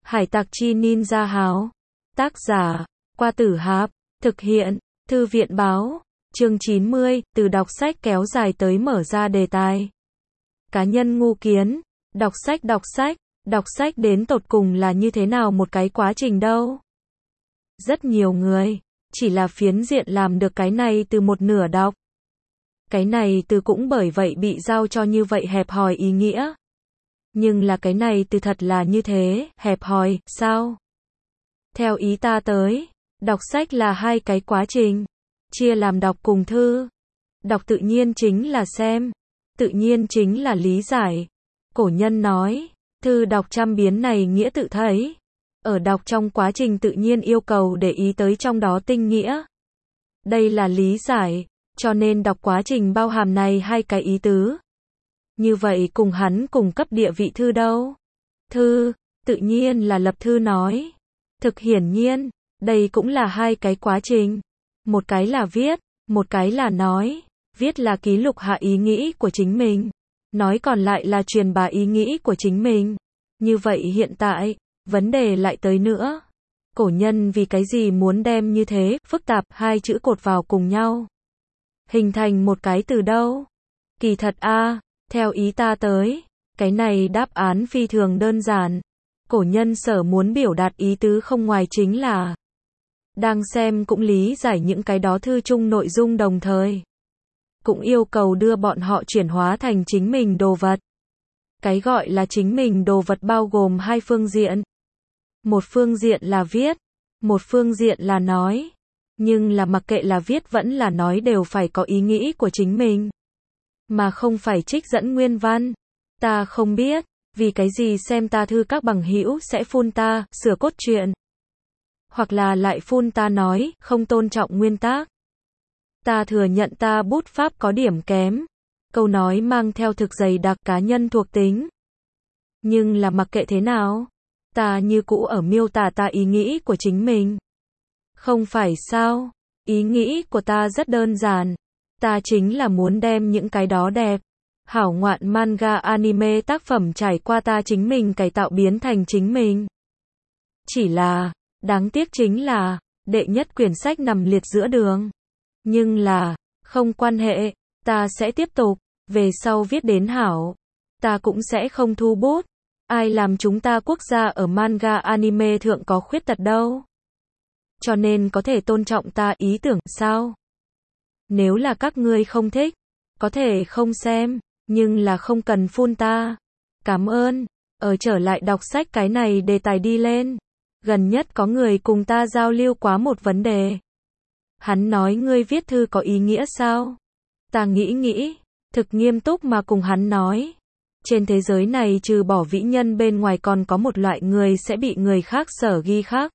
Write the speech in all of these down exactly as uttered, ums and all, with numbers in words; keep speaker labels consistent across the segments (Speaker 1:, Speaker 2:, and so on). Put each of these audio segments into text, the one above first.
Speaker 1: Hải tặc chi ninja háo. Tác giả, Qua Tử Hạp. Thực hiện, Thư viện báo. Chương chín mươi, từ đọc sách kéo dài tới mở ra đề tài. Cá nhân ngu kiến. Đọc sách đọc sách. Đọc sách đến tột cùng là như thế nào một cái quá trình đâu. Rất nhiều người, chỉ là phiến diện làm được cái này từ một nửa đọc. Cái này từ cũng bởi vậy bị giao cho như vậy hẹp hòi ý nghĩa. Nhưng là cái này từ thật là như thế, hẹp hòi, sao? Theo ý ta tới, đọc sách là hai cái quá trình, chia làm đọc cùng thư. Đọc tự nhiên chính là xem, tự nhiên chính là lý giải. Cổ nhân nói, thư đọc trăm biến này nghĩa tự thấy. Ở đọc trong quá trình tự nhiên yêu cầu để ý tới trong đó tinh nghĩa. Đây là lý giải, cho nên đọc quá trình bao hàm này hai cái ý tứ. Như vậy cùng hắn cùng cấp địa vị thư đâu? Thư, tự nhiên là lập thư nói. Thực hiển nhiên, đây cũng là hai cái quá trình. Một cái là viết, một cái là nói. Viết là ký lục hạ ý nghĩ của chính mình. Nói còn lại là truyền bá ý nghĩ của chính mình. Như vậy hiện tại, vấn đề lại tới nữa. Cổ nhân vì cái gì muốn đem như thế, phức tạp, hai chữ cột vào cùng nhau. Hình thành một cái từ đâu? Kỳ thật a, theo ý ta tới, cái này đáp án phi thường đơn giản. Cổ nhân sở muốn biểu đạt ý tứ không ngoài chính là đang xem cũng lý giải những cái đó thư chung nội dung đồng thời. Cũng yêu cầu đưa bọn họ chuyển hóa thành chính mình đồ vật. Cái gọi là chính mình đồ vật bao gồm hai phương diện. Một phương diện là viết, một phương diện là nói. Nhưng là mặc kệ là viết vẫn là nói đều phải có ý nghĩ của chính mình. Mà không phải trích dẫn nguyên văn. Ta không biết, vì cái gì xem ta thư các bằng hữu sẽ phun ta, sửa cốt truyện. Hoặc là lại phun ta nói, không tôn trọng nguyên tác. Ta thừa nhận ta bút pháp có điểm kém. Câu nói mang theo thực dày đặc cá nhân thuộc tính. Nhưng là mặc kệ thế nào, ta như cũ ở miêu tả ta ý nghĩ của chính mình. Không phải sao, ý nghĩ của ta rất đơn giản. Ta chính là muốn đem những cái đó đẹp, hảo ngoạn manga anime tác phẩm trải qua ta chính mình cải tạo biến thành chính mình. Chỉ là, đáng tiếc chính là, đệ nhất quyển sách nằm liệt giữa đường. Nhưng là, không quan hệ, ta sẽ tiếp tục, về sau viết đến hảo. Ta cũng sẽ không thu bút. Ai làm chúng ta quốc gia ở manga anime thượng có khuyết tật đâu. Cho nên có thể tôn trọng ta ý tưởng sao? Nếu là các ngươi không thích, có thể không xem, nhưng là không cần phun ta. Cảm ơn. Ở trở lại đọc sách cái này đề tài đi lên. Gần nhất có người cùng ta giao lưu quá một vấn đề. Hắn nói ngươi viết thư có ý nghĩa sao? Ta nghĩ nghĩ, thực nghiêm túc mà cùng hắn nói. Trên thế giới này trừ bỏ vĩ nhân bên ngoài còn có một loại người sẽ bị người khác sở ghi khắc.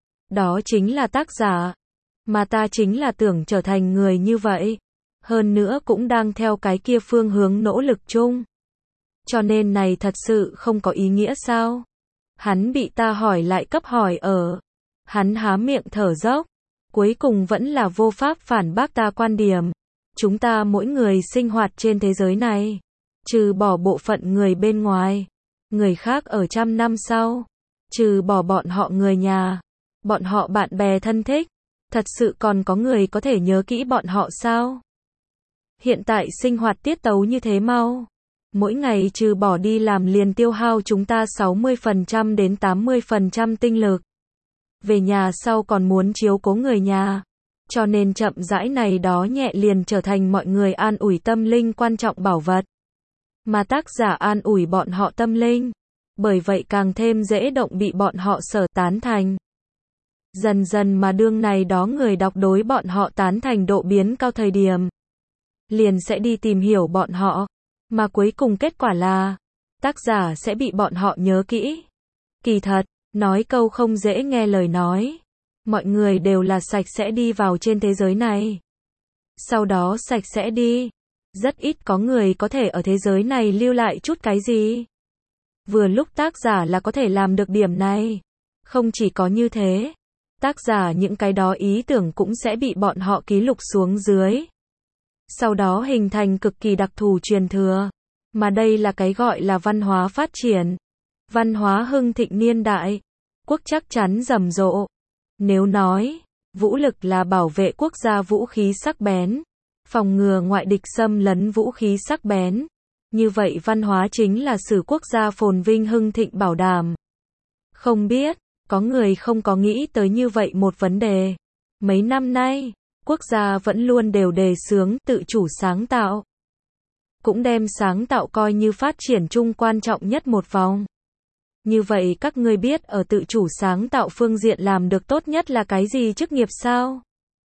Speaker 1: Đó chính là tác giả. Mà ta chính là tưởng trở thành người như vậy. Hơn nữa cũng đang theo cái kia phương hướng nỗ lực chung. Cho nên này thật sự không có ý nghĩa sao? Hắn bị ta hỏi lại cấp hỏi ở. Hắn há miệng thở dốc. Cuối cùng vẫn là vô pháp phản bác ta quan điểm. Chúng ta mỗi người sinh hoạt trên thế giới này. Trừ bỏ bộ phận người bên ngoài. Người khác ở trăm năm sau. Trừ bỏ bọn họ người nhà. Bọn họ bạn bè thân thích. Thật sự còn có người có thể nhớ kỹ bọn họ sao? Hiện tại sinh hoạt tiết tấu như thế mau. Mỗi ngày trừ bỏ đi làm liền tiêu hao chúng ta sáu mươi phần trăm đến tám mươi phần trăm tinh lực. Về nhà sau còn muốn chiếu cố người nhà. Cho nên chậm rãi này đó nhẹ liền trở thành mọi người an ủi tâm linh quan trọng bảo vật. Mà tác giả an ủi bọn họ tâm linh. Bởi vậy càng thêm dễ động bị bọn họ sở tán thành. Dần dần mà đương này đó người đọc đối bọn họ tán thành độ biến cao thời điểm. Liền sẽ đi tìm hiểu bọn họ. Mà cuối cùng kết quả là, tác giả sẽ bị bọn họ nhớ kỹ. Kỳ thật, nói câu không dễ nghe lời nói. Mọi người đều là sạch sẽ đi vào trên thế giới này. Sau đó sạch sẽ đi. Rất ít có người có thể ở thế giới này lưu lại chút cái gì. Vừa lúc tác giả là có thể làm được điểm này. Không chỉ có như thế. Tác giả những cái đó ý tưởng cũng sẽ bị bọn họ ký lục xuống dưới. Sau đó hình thành cực kỳ đặc thù truyền thừa. Mà đây là cái gọi là văn hóa phát triển. Văn hóa hưng thịnh niên đại. quốc chắc chắn rầm rộ. Nếu nói, vũ lực là bảo vệ quốc gia vũ khí sắc bén, phòng ngừa ngoại địch xâm lấn vũ khí sắc bén, như vậy văn hóa chính là sử quốc gia phồn vinh hưng thịnh bảo đảm. Không biết, có người không có nghĩ tới như vậy một vấn đề. Mấy năm nay, quốc gia vẫn luôn đều đề xướng tự chủ sáng tạo. Cũng đem sáng tạo coi như phát triển chung quan trọng nhất một vòng. Như vậy các ngươi biết ở tự chủ sáng tạo phương diện làm được tốt nhất là cái gì chức nghiệp sao?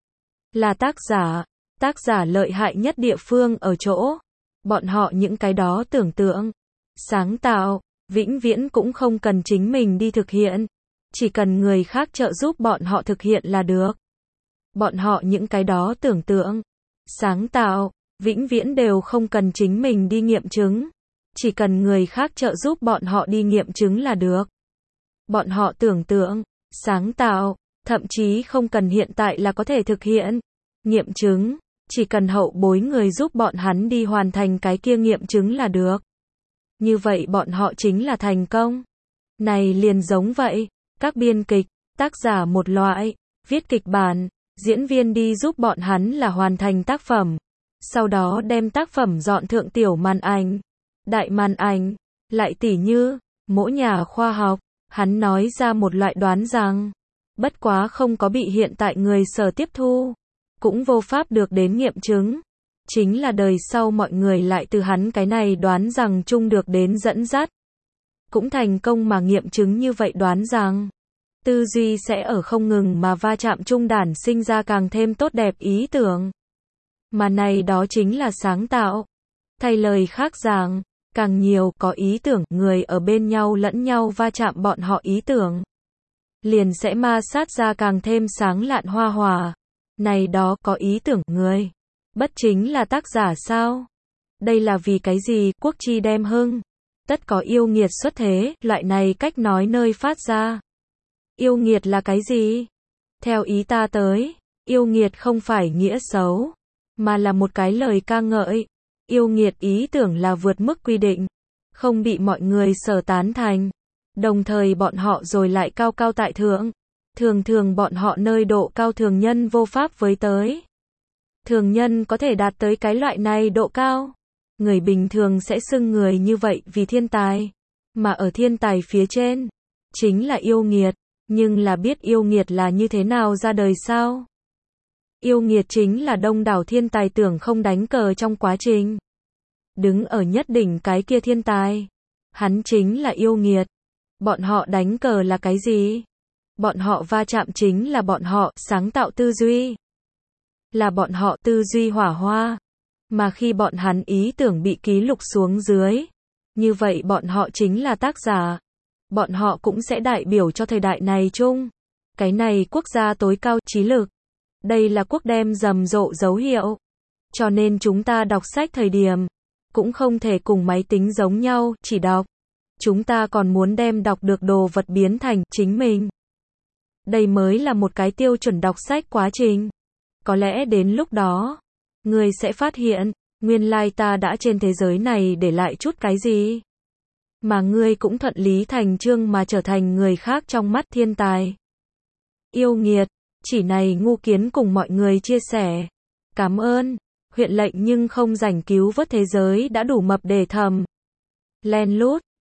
Speaker 1: Là tác giả. Tác giả lợi hại nhất địa phương ở chỗ, bọn họ những cái đó tưởng tượng, sáng tạo, vĩnh viễn cũng không cần chính mình đi thực hiện, chỉ cần người khác trợ giúp bọn họ thực hiện là được. Bọn họ những cái đó tưởng tượng, sáng tạo, vĩnh viễn đều không cần chính mình đi nghiệm chứng, chỉ cần người khác trợ giúp bọn họ đi nghiệm chứng là được. Bọn họ tưởng tượng, sáng tạo, thậm chí không cần hiện tại là có thể thực hiện, nghiệm chứng, chỉ cần hậu bối người giúp bọn hắn đi hoàn thành cái kia nghiệm chứng là được. Như vậy bọn họ chính là thành công. Này liền giống vậy, các biên kịch, tác giả một loại, viết kịch bản, diễn viên đi giúp bọn hắn là hoàn thành tác phẩm, sau đó đem tác phẩm dọn thượng tiểu màn ảnh, đại màn ảnh, lại tỉ như, mỗi nhà khoa học, hắn nói ra một loại đoán rằng, bất quá không có bị hiện tại người sở tiếp thu, cũng vô pháp được đến nghiệm chứng, chính là đời sau mọi người lại từ hắn cái này đoán rằng chung được đến dẫn dắt, cũng thành công mà nghiệm chứng như vậy đoán rằng, tư duy sẽ ở không ngừng mà va chạm chung đản sinh ra càng thêm tốt đẹp ý tưởng. Mà này đó chính là sáng tạo. Thay lời khác rằng, càng nhiều có ý tưởng người ở bên nhau lẫn nhau va chạm bọn họ ý tưởng, liền sẽ ma sát ra càng thêm sáng lạn hoa hòa. Này đó có ý tưởng người, bất chính là tác giả sao? Đây là vì cái gì? Quốc chi đem hưng, tất có yêu nghiệt xuất thế, loại này cách nói nơi phát ra. Yêu nghiệt là cái gì? Theo ý ta tới, yêu nghiệt không phải nghĩa xấu, mà là một cái lời ca ngợi. Yêu nghiệt ý tưởng là vượt mức quy định, không bị mọi người sở tán thành, đồng thời bọn họ rồi lại cao cao tại thượng. Thường thường bọn họ nơi độ cao thường nhân vô pháp với tới. Thường nhân có thể đạt tới cái loại này độ cao. Người bình thường sẽ xưng người như vậy vì thiên tài. Mà ở thiên tài phía trên, chính là yêu nghiệt. Nhưng là biết yêu nghiệt là như thế nào ra đời sao? Yêu nghiệt chính là đông đảo thiên tài tưởng không đánh cờ trong quá trình. Đứng ở nhất đỉnh cái kia thiên tài. Hắn chính là yêu nghiệt. Bọn họ đánh cờ là cái gì? Bọn họ va chạm chính là bọn họ sáng tạo tư duy. Là bọn họ tư duy hỏa hoa. Mà khi bọn hắn ý tưởng bị ký lục xuống dưới, như vậy bọn họ chính là tác giả. Bọn họ cũng sẽ đại biểu cho thời đại này chung. Cái này quốc gia tối cao trí lực. Đây là quốc đem rầm rộ dấu hiệu. Cho nên chúng ta đọc sách thời điểm, cũng không thể cùng máy tính giống nhau, chỉ đọc. Chúng ta còn muốn đem đọc được đồ vật biến thành chính mình. Đây mới là một cái tiêu chuẩn đọc sách quá trình. Có lẽ đến lúc đó, người sẽ phát hiện, nguyên lai ta đã trên thế giới này để lại chút cái gì. Mà ngươi cũng thuận lý thành chương mà trở thành người khác trong mắt thiên tài. Yêu nghiệt, chỉ này ngu kiến cùng mọi người chia sẻ. Cảm ơn, huyện lệnh nhưng không rảnh cứu vớt thế giới đã đủ mập để thầm. Len lút.